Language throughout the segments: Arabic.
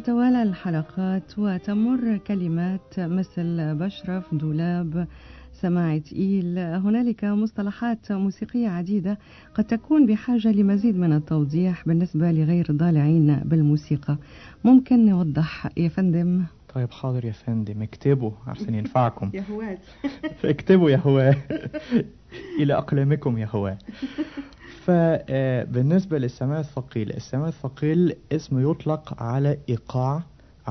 تتوالى الحلقات وتمر كلمات مثل بشرف، دولاب، سماع تقيل. هنالك مصطلحات موسيقية عديدة قد تكون بحاجة لمزيد من التوضيح بالنسبة لغير الضالعين بالموسيقى. ممكن نوضح يا فندم؟ طيب حاضر يا فندم، اكتبوا عشان ينفعكم. يا هوات اكتبوا يا هواه إلى أقلامكم يا هواه. فبالنسبة للسماع الثقيل، السماع الثقيل اسم يطلق على إيقاع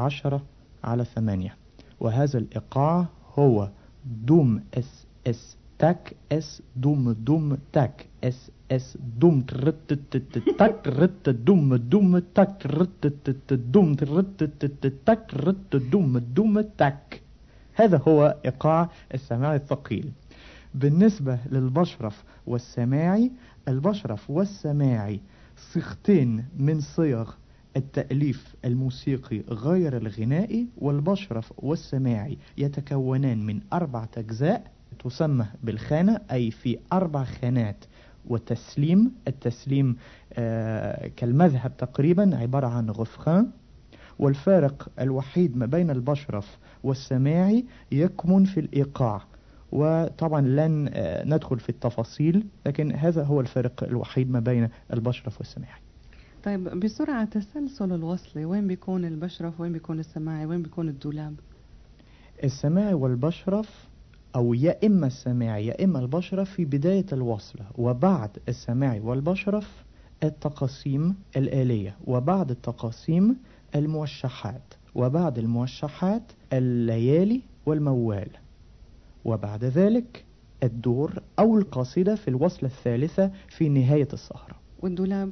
10/8، وهذا الإيقاع هو دوم اس اس تاك اس دوم دوم تاك اس اس دوم ترت تاك رت دوم دوم تاك رت دوم ترت تاك رت دوم دوم تاك. هذا هو إيقاع السماع الثقيل. بالنسبة للبشرف والسماعي، البشرف والسماعي صيغتين من صيغ التأليف الموسيقي غير الغنائي، والبشرف والسماعي يتكونان من 4 أجزاء تسمى بالخانة، أي في 4 خانات وتسليم. التسليم كالمذهب تقريبا، عبارة عن غفخان. والفارق الوحيد ما بين البشرف والسماعي يكمن في الإيقاع، وطبعا لن ندخل في التفاصيل، لكن هذا هو الفرق الوحيد ما بين البشرف والسماعي. طيب بسرعة، تسلسل الوصل، وين بيكون البشرف، وين بيكون السماعي، وين بيكون الدولاب؟ السماعي والبشرف، أو يا إما السماعي يا إما البشرف في بداية الوصلة، وبعد السماعي والبشرف التقاسيم الآلية، وبعد التقاسيم الموشحات، وبعد الموشحات الليالي والموال، وبعد ذلك الدور أو القصيدة في الوصلة الثالثة في نهاية السهرة. والدولاب؟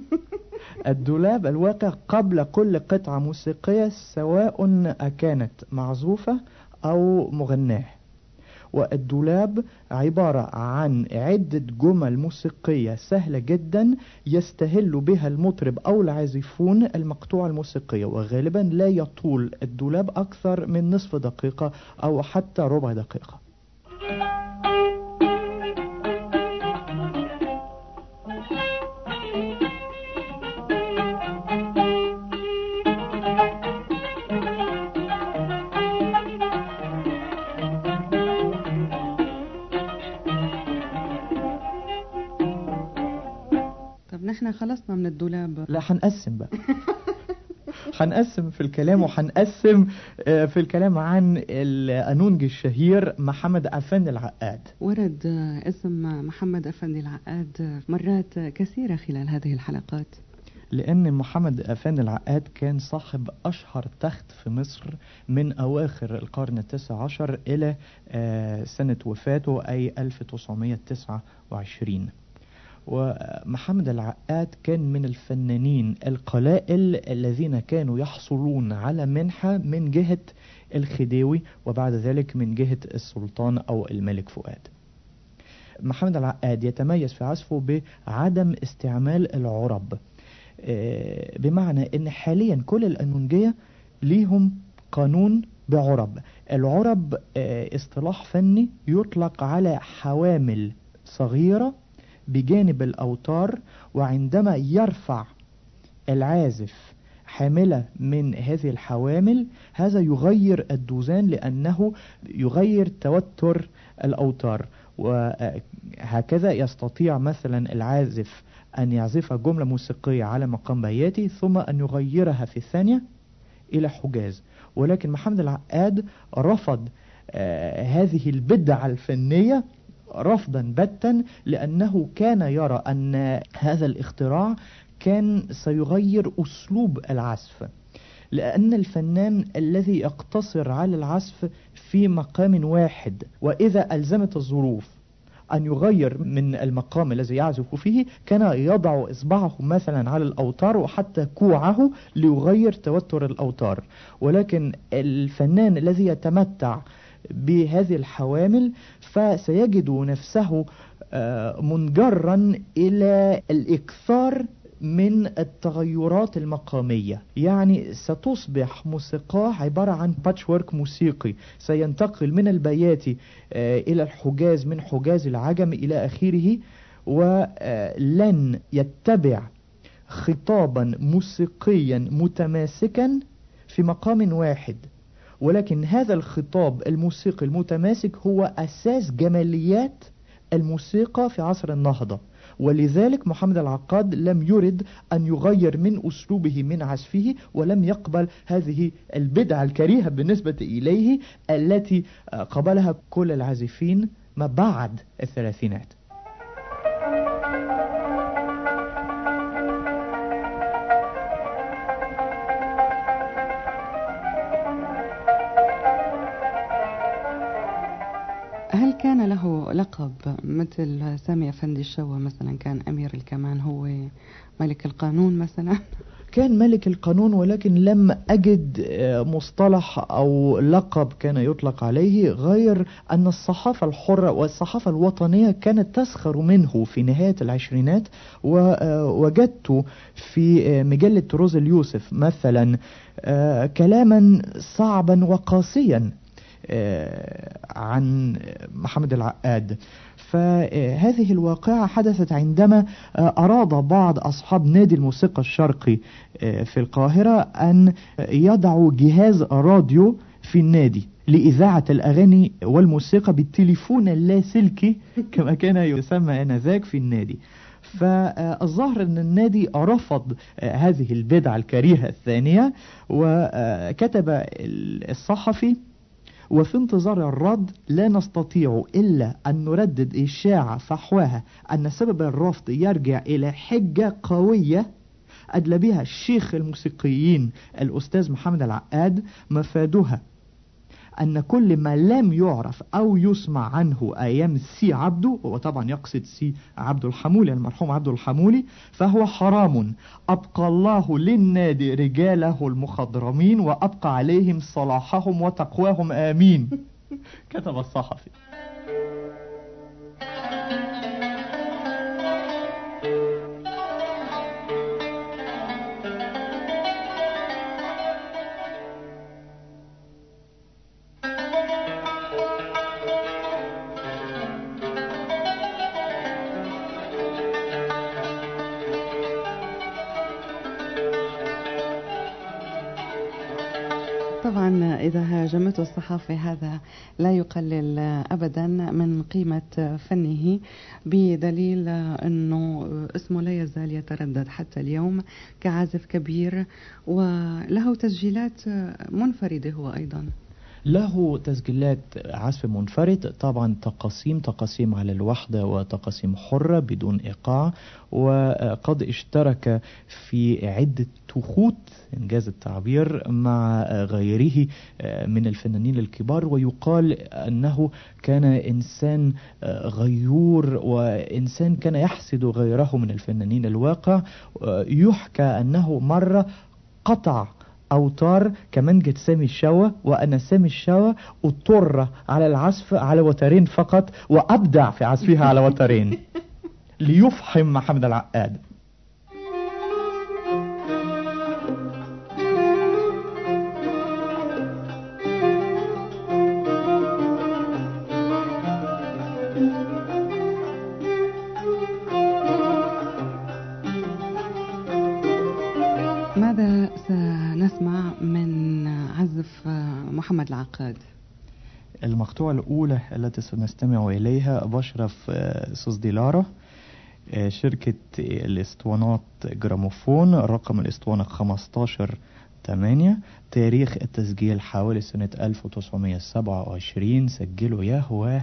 الدولاب الواقع قبل كل قطعة موسيقية، سواء كانت معزوفة أو مغناة. والدولاب عبارة عن عدة جمل موسيقية سهلة جدا يستهل بها المطرب أو العازفون المقطوعة الموسيقية، وغالبا لا يطول الدولاب أكثر من نصف دقيقة أو حتى ربع دقيقة. نحن خلصنا من الدولاب. لا، هنقسم بقى. هنقسم في الكلام، وهنقسم في الكلام عن القانونجي الشهير محمد أفندي العقاد. ورد اسم محمد أفندي العقاد مرات كثيرة خلال هذه الحلقات، لأن محمد أفندي العقاد كان صاحب أشهر تخت في مصر من أواخر القرن 19 إلى سنة وفاته أي 1929. ومحمد العقاد كان من الفنانين القلائل الذين كانوا يحصلون على منحة من جهة الخديوي، وبعد ذلك من جهة السلطان أو الملك فؤاد. محمد العقاد يتميز في عزفه بعدم استعمال العرب، بمعنى ان حاليا كل القانونجية ليهم قانون بعرب. العرب اصطلاح فني يطلق على حوامل صغيرة بجانب الأوتار، وعندما يرفع العازف حاملة من هذه الحوامل هذا يغير الدوزان، لأنه يغير توتر الأوتار. وهكذا يستطيع مثلا العازف أن يعزف جملة موسيقية على مقام بياتي ثم أن يغيرها في الثانية إلى حجاز. ولكن محمد العقاد رفض هذه البدعة الفنية رفضا باتا، لأنه كان يرى أن هذا الاختراع كان سيغير أسلوب العزف، لأن الفنان الذي يقتصر على العزف في مقام واحد، وإذا ألزمت الظروف أن يغير من المقام الذي يعزف فيه كان يضع إصبعه مثلا على الأوتار وحتى كوعه ليغير توتر الأوتار. ولكن الفنان الذي يتمتع بهذه الحوامل فسيجد نفسه منجرا إلى الإكثار من التغيرات المقامية، يعني ستصبح موسيقى عبارة عن باتشورك موسيقي، سينتقل من البياتي إلى الحجاز، من حجاز العجم إلى آخره، ولن يتبع خطابا موسيقيا متماسكا في مقام واحد، ولكن هذا الخطاب الموسيقي المتماسك هو أساس جماليات الموسيقى في عصر النهضة. ولذلك محمد العقاد لم يرد أن يغير من أسلوبه من عزفه، ولم يقبل هذه البدعة الكريهة بالنسبة إليه التي قبلها كل العازفين ما بعد الثلاثينات. هل كان له لقب مثل سامي أفندي الشوا مثلا؟ كان أمير الكمان، هو ملك القانون مثلا؟ كان ملك القانون، ولكن لم أجد مصطلح أو لقب كان يطلق عليه، غير أن الصحافة الحرة والصحافة الوطنية كانت تسخر منه في نهاية العشرينات. ووجدت في مجلة روز اليوسف مثلا كلاما صعبا وقاسيا عن محمد العقاد. فهذه الواقعة حدثت عندما أراد بعض أصحاب نادي الموسيقى الشرقي في القاهرة أن يضعوا جهاز راديو في النادي لإذاعة الأغاني والموسيقى بالتليفون اللاسلكي كما كان يسمى آنذاك في النادي. فالظاهر أن النادي رفض هذه البدعة الكريهة الثانية، وكتب الصحفي: وفي انتظار الرد لا نستطيع إلا أن نردد إشاعة فحواها أن سبب الرفض يرجع إلى حجة قوية أدلى بها الشيخ الموسيقيين الأستاذ محمد العقاد، مفادها أن كل ما لم يعرف أو يسمع عنه أيام سي عبده، وطبعا يقصد سي عبد الحمولي المرحوم عبد الحمولي، فهو حرام. أبقى الله للنادي رجاله المخضرمين وأبقى عليهم صلاحهم وتقواهم آمين. كتب الصحفي. طبعا إذا هاجمته الصحافة هذا لا يقلل أبدا من قيمة فنه، بدليل أنه اسمه لا يزال يتردد حتى اليوم كعازف كبير، وله تسجيلات منفردة هو أيضا. له تسجيلات عزف منفرد، طبعا تقاسيم على الوحدة وتقاسيم حرة بدون إيقاع، وقد اشترك في عدة تخوت إنجاز التعبير مع غيره من الفنانين الكبار. ويقال أنه كان إنسان غيور، وإنسان كان يحسد غيره من الفنانين الواقع. يحكى أنه مرة قطع أوتار كمانجة سامي الشوا، وأن سامي الشوا اضطر على العزف على وترين فقط، وأبدع في عزفها على وترين ليفحم محمد العقاد. ماذا سنسمع من عزف محمد العقاد؟ المقطوعة الأولى التي سنستمع إليها بشرف سوسديلارا، شركة الاسطوانات جراموفون، رقم الاسطوانة 15/8، تاريخ التسجيل حوالي سنة 1927. سجلوا يا هواه.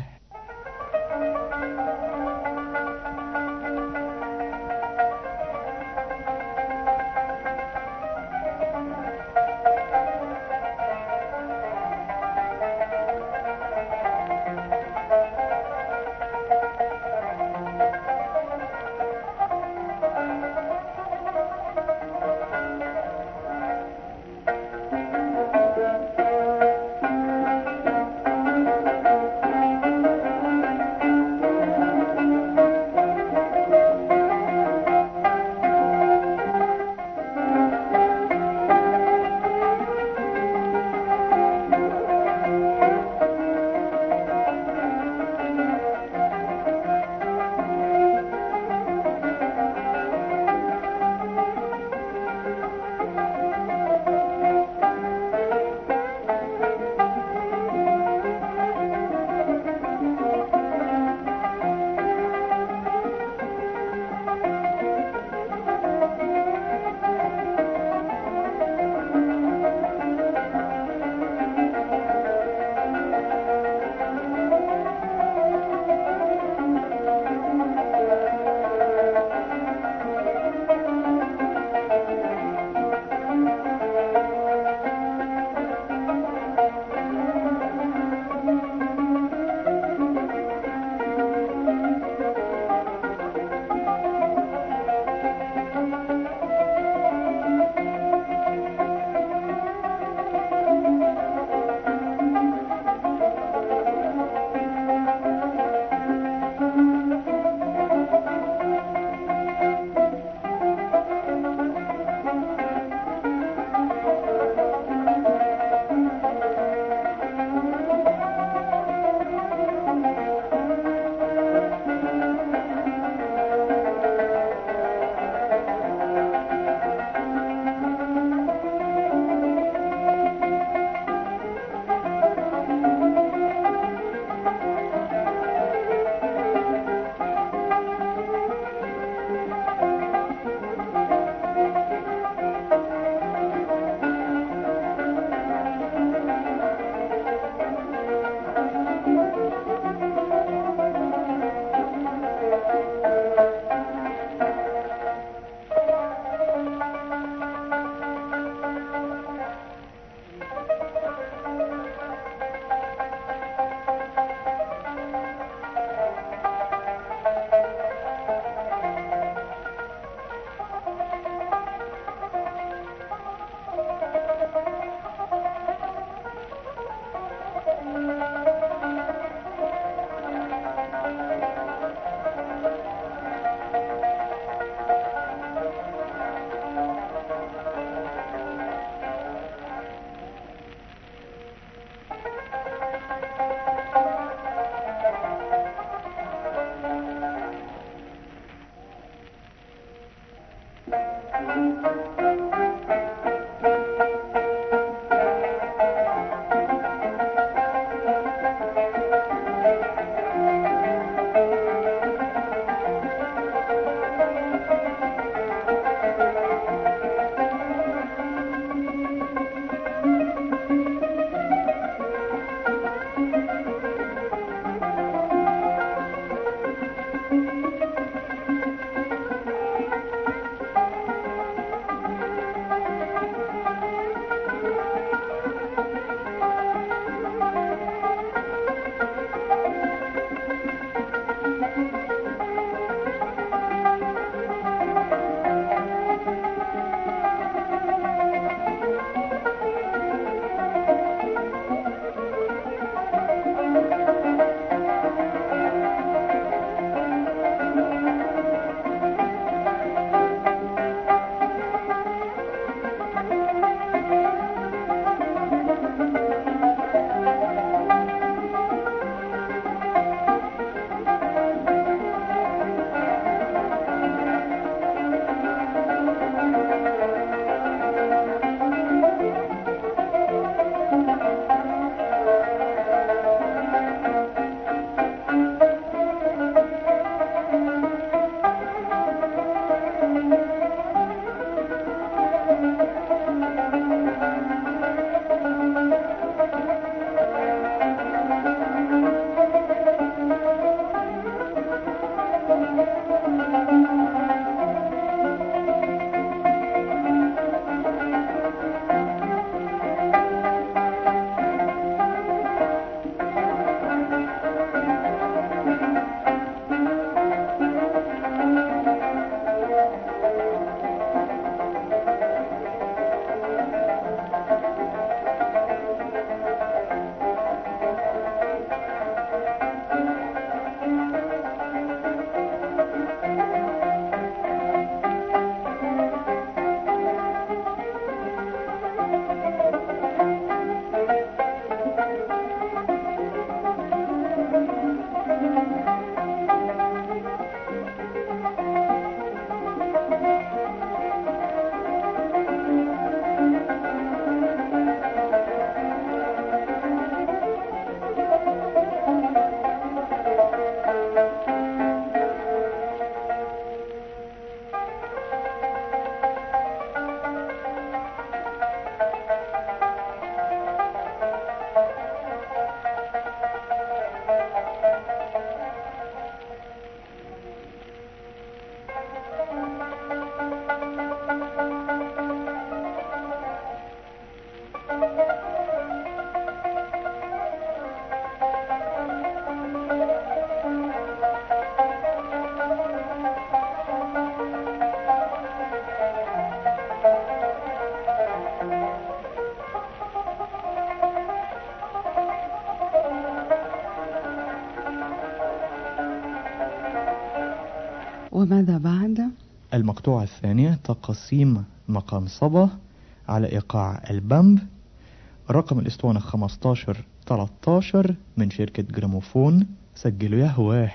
وماذا بعد؟ المقطوعة الثانية تقسيم مقام صبا على إيقاع البامب، رقم الإسطوانة 1513 من شركة جراموفون. سجلوا يا هواه.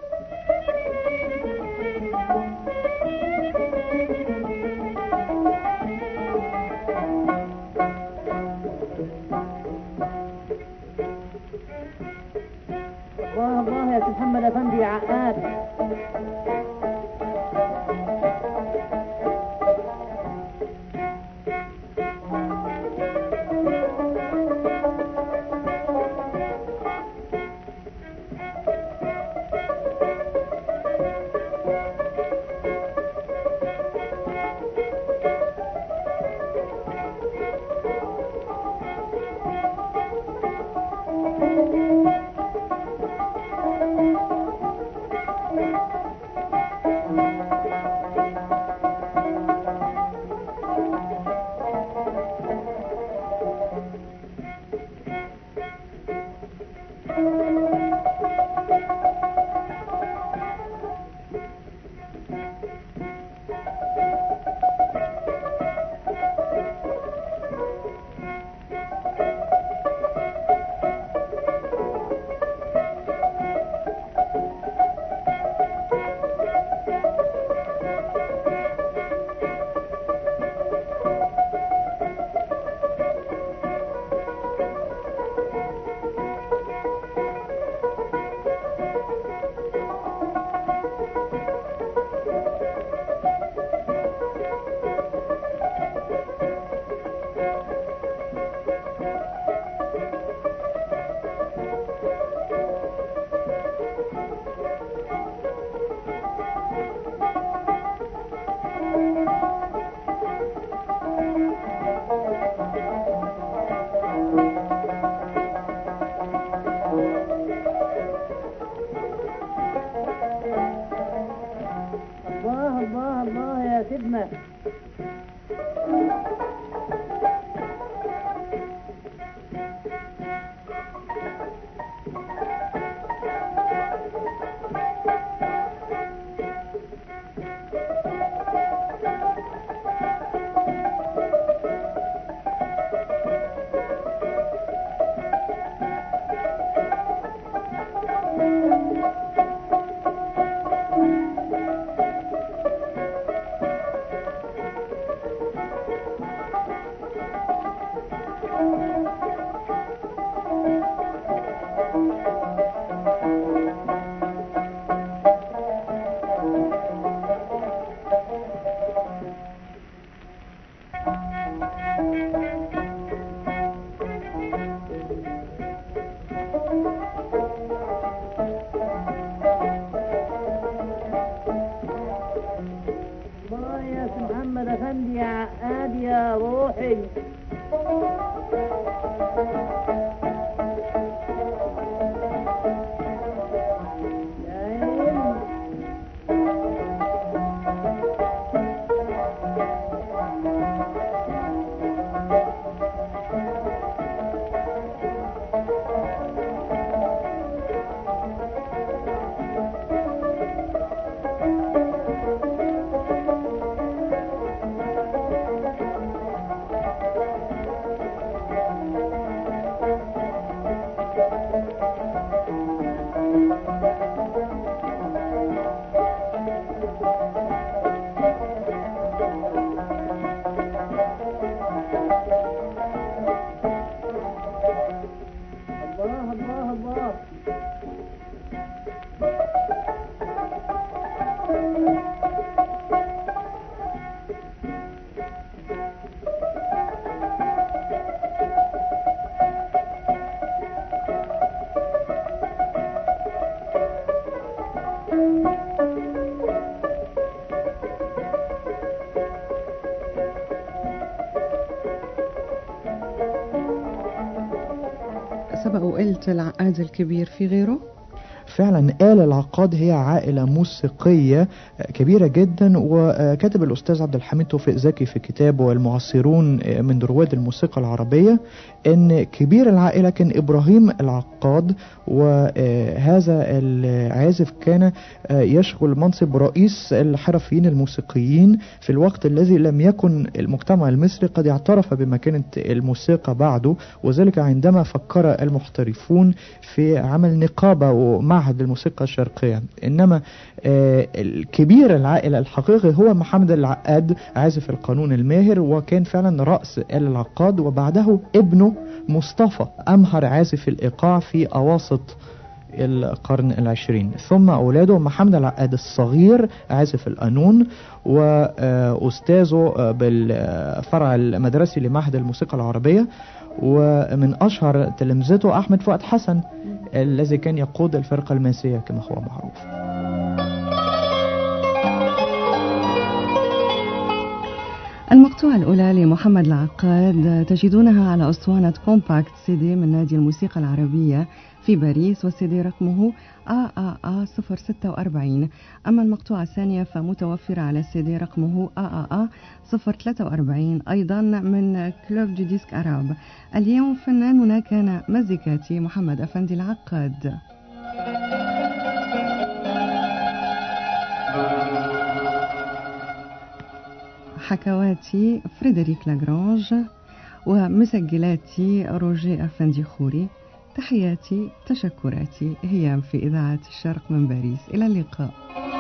الله الله يا محمد أفندي عقاد. الله الله الله يا سيدنا. الله يا محمد أفندي يا عقاد يا روحي. الله الله الله. سبق وقلت العقاد الكبير، في غيره؟ فعلا آل العقاد هي عائلة موسيقية كبيرة جدا. وكاتب الأستاذ عبد الحميد توفيق زكي في كتابه المعاصرون من رواد الموسيقى العربية أن كبير العائلة كان إبراهيم العقاد، وهذا العازف كان يشغل منصب رئيس الحرفيين الموسيقيين في الوقت الذي لم يكن المجتمع المصري قد اعترف بمكانة الموسيقى بعده، وذلك عندما فكر المحترفون في عمل نقابة ومعهد الموسيقى الشرقية. إنما الكبير العائلة الحقيقي هو محمد العقاد عازف القانون الماهر، وكان فعلا رأس آل العقاد. وبعده ابنه مصطفى أمهر عازف الإيقاع في أواسط القرن العشرين، ثم أولاده محمد العقاد الصغير عازف القانون، وأستاذه بالفرع المدرسي لمعهد الموسيقى العربية. ومن أشهر تلامذته أحمد فؤاد حسن الذي كان يقود الفرقة الماسية كما هو معروف. المقطوعة الأولى لمحمد العقاد تجدونها على أسطوانة كومباكت سي دي من نادي الموسيقى العربية في باريس، والسي دي رقمه AAA 046. أما المقطوعة الثانية فمتوفرة على السي دي رقمه AAA 043 أيضا من كلوب دي ديسك أراب. اليوم فناننا كان مزيكاتي محمد أفندي العقاد. حكواتي فريدريك لاغرانج، ومسجلاتي روجي أفندي خوري. تحياتي تشكراتي هيام في إذاعة الشرق من باريس. إلى اللقاء.